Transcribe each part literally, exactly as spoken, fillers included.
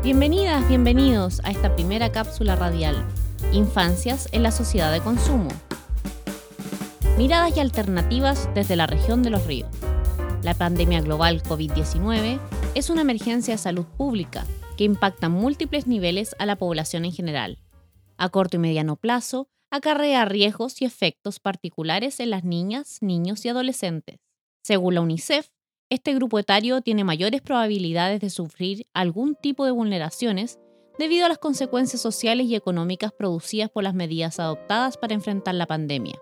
Bienvenidas, bienvenidos a esta primera cápsula radial, Infancias en la sociedad de consumo. Miradas y alternativas desde la región de Los Ríos. La pandemia global covid diecinueve es una emergencia de salud pública que impacta en múltiples niveles a la población en general. A corto y mediano plazo, acarrea riesgos y efectos particulares en las niñas, niños y adolescentes. Según la UNICEF, este grupo etario tiene mayores probabilidades de sufrir algún tipo de vulneraciones debido a las consecuencias sociales y económicas producidas por las medidas adoptadas para enfrentar la pandemia.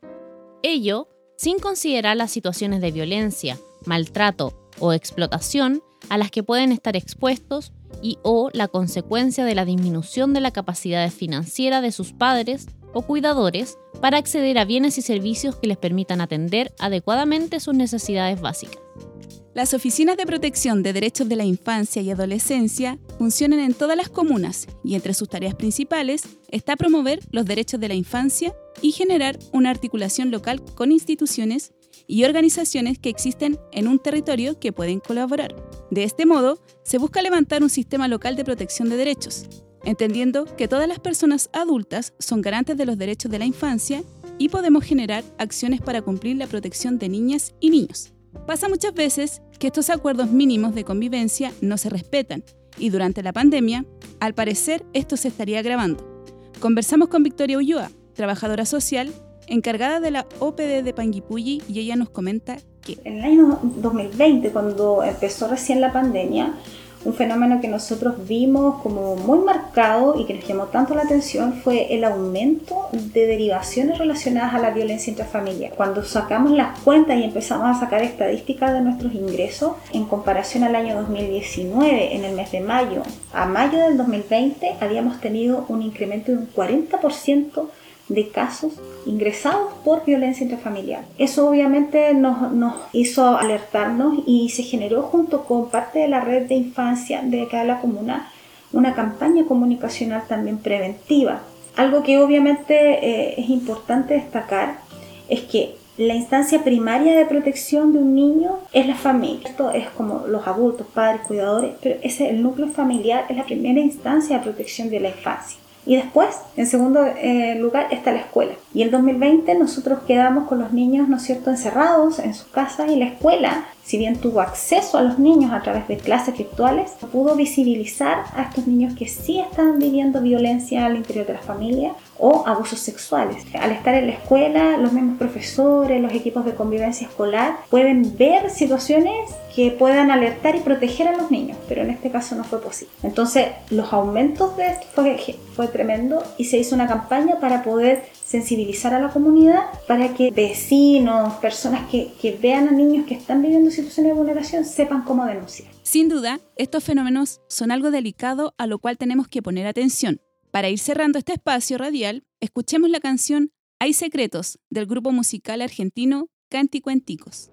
Ello sin considerar las situaciones de violencia, maltrato o explotación a las que pueden estar expuestos y o la consecuencia de la disminución de la capacidad financiera de sus padres o cuidadores para acceder a bienes y servicios que les permitan atender adecuadamente sus necesidades básicas. Las oficinas de protección de derechos de la infancia y adolescencia funcionan en todas las comunas y entre sus tareas principales está promover los derechos de la infancia y generar una articulación local con instituciones y organizaciones que existen en un territorio que pueden colaborar. De este modo, se busca levantar un sistema local de protección de derechos, entendiendo que todas las personas adultas son garantes de los derechos de la infancia y podemos generar acciones para cumplir la protección de niñas y niños. Pasa muchas veces que estos acuerdos mínimos de convivencia no se respetan y durante la pandemia, al parecer, esto se estaría agravando. Conversamos con Victoria Ulloa, trabajadora social, encargada de la O P D de Panguipulli, y ella nos comenta que en el año dos mil veinte, cuando empezó recién la pandemia, un fenómeno que nosotros vimos como muy marcado y que nos llamó tanto la atención fue el aumento de derivaciones relacionadas a la violencia intrafamiliar. Cuando sacamos las cuentas y empezamos a sacar estadísticas de nuestros ingresos, en comparación al año dos mil diecinueve, en el mes de mayo, a mayo del dos mil veinte, habíamos tenido un incremento de un cuarenta por ciento de casos ingresados por violencia intrafamiliar. Eso obviamente nos, nos hizo alertarnos y se generó junto con parte de la red de infancia de cada la comuna una campaña comunicacional también preventiva. Algo que obviamente eh, es importante destacar es que la instancia primaria de protección de un niño es la familia. Esto es como los adultos, padres, cuidadores, pero ese, el núcleo familiar es la primera instancia de protección de la infancia. Y después, en segundo eh, lugar, está la escuela. Y el dos mil veinte nosotros quedamos con los niños, ¿no es cierto?, encerrados en sus casas, y la escuela, si bien tuvo acceso a los niños a través de clases virtuales, pudo visibilizar a estos niños que sí están viviendo violencia al interior de la familia o abusos sexuales. Al estar en la escuela, los mismos profesores, los equipos de convivencia escolar pueden ver situaciones que puedan alertar y proteger a los niños, pero en este caso no fue posible. Entonces, los aumentos de esto fue, fue tremendo y se hizo una campaña para poder sensibilizar a la comunidad para que vecinos, personas que, que vean a niños que están viviendo situaciones de vulneración sepan cómo denunciar. Sin duda, estos fenómenos son algo delicado a lo cual tenemos que poner atención. Para ir cerrando este espacio radial, escuchemos la canción Hay Secretos del grupo musical argentino Canticuenticos.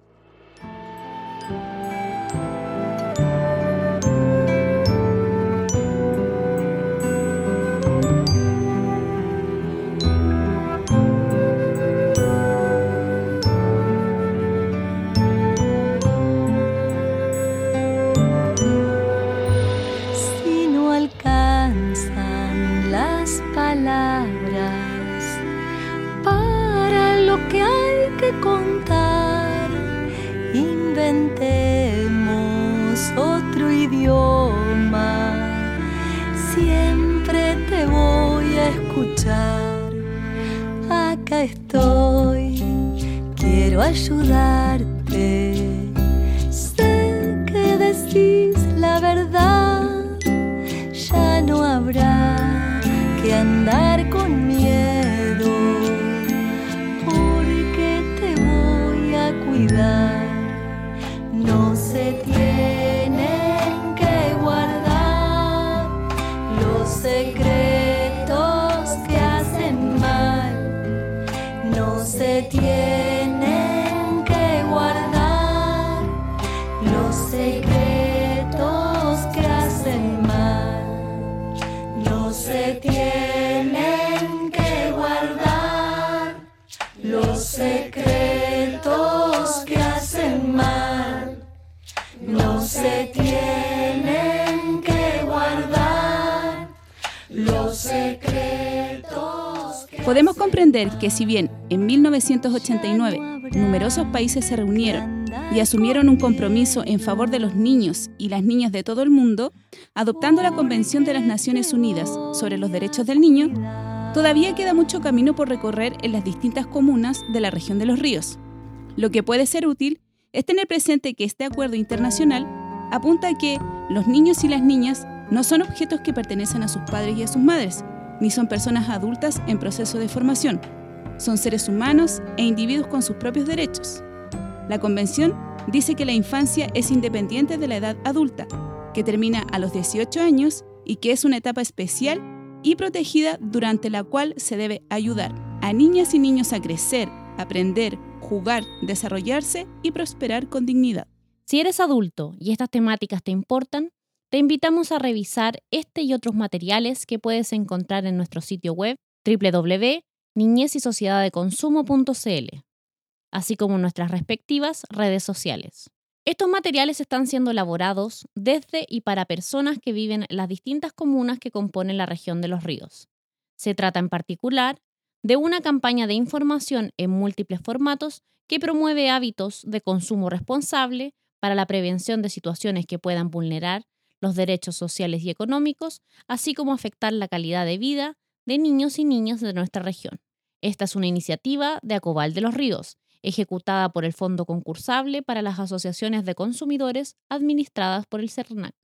Contar, inventemos otro idioma, siempre te voy a escuchar, acá estoy, quiero ayudarte, sé que decís la verdad, ya no habrá que andar con miedo. No se tienen que guardar los secretos que hacen mal. No se tienen que guardar los secretos que hacen mal. No se tienen que guardar los secretos que hacen mal. No se tienen que guardar los secretos. Podemos comprender que si bien en mil novecientos ochenta y nueve numerosos países se reunieron y asumieron un compromiso en favor de los niños y las niñas de todo el mundo, adoptando la Convención de las Naciones Unidas sobre los Derechos del Niño, todavía queda mucho camino por recorrer en las distintas comunas de la región de Los Ríos. Lo que puede ser útil es tener presente que este acuerdo internacional apunta a que los niños y las niñas no son objetos que pertenecen a sus padres y a sus madres, ni son personas adultas en proceso de formación. Son seres humanos e individuos con sus propios derechos. La Convención dice que la infancia es independiente de la edad adulta, que termina a los dieciocho años y que es una etapa especial y protegida durante la cual se debe ayudar a niñas y niños a crecer, aprender, jugar, desarrollarse y prosperar con dignidad. Si eres adulto y estas temáticas te importan, te invitamos a revisar este y otros materiales que puedes encontrar en nuestro sitio web doble u doble u doble u punto niñez y sociedad de consumo punto c l, así como en nuestras respectivas redes sociales. Estos materiales están siendo elaborados desde y para personas que viven en las distintas comunas que componen la región de Los Ríos. Se trata en particular de una campaña de información en múltiples formatos que promueve hábitos de consumo responsable para la prevención de situaciones que puedan vulnerar los derechos sociales y económicos, así como afectar la calidad de vida de niños y niñas de nuestra región. Esta es una iniciativa de Acobal de Los Ríos, ejecutada por el Fondo Concursable para las Asociaciones de Consumidores administradas por el CERNAC.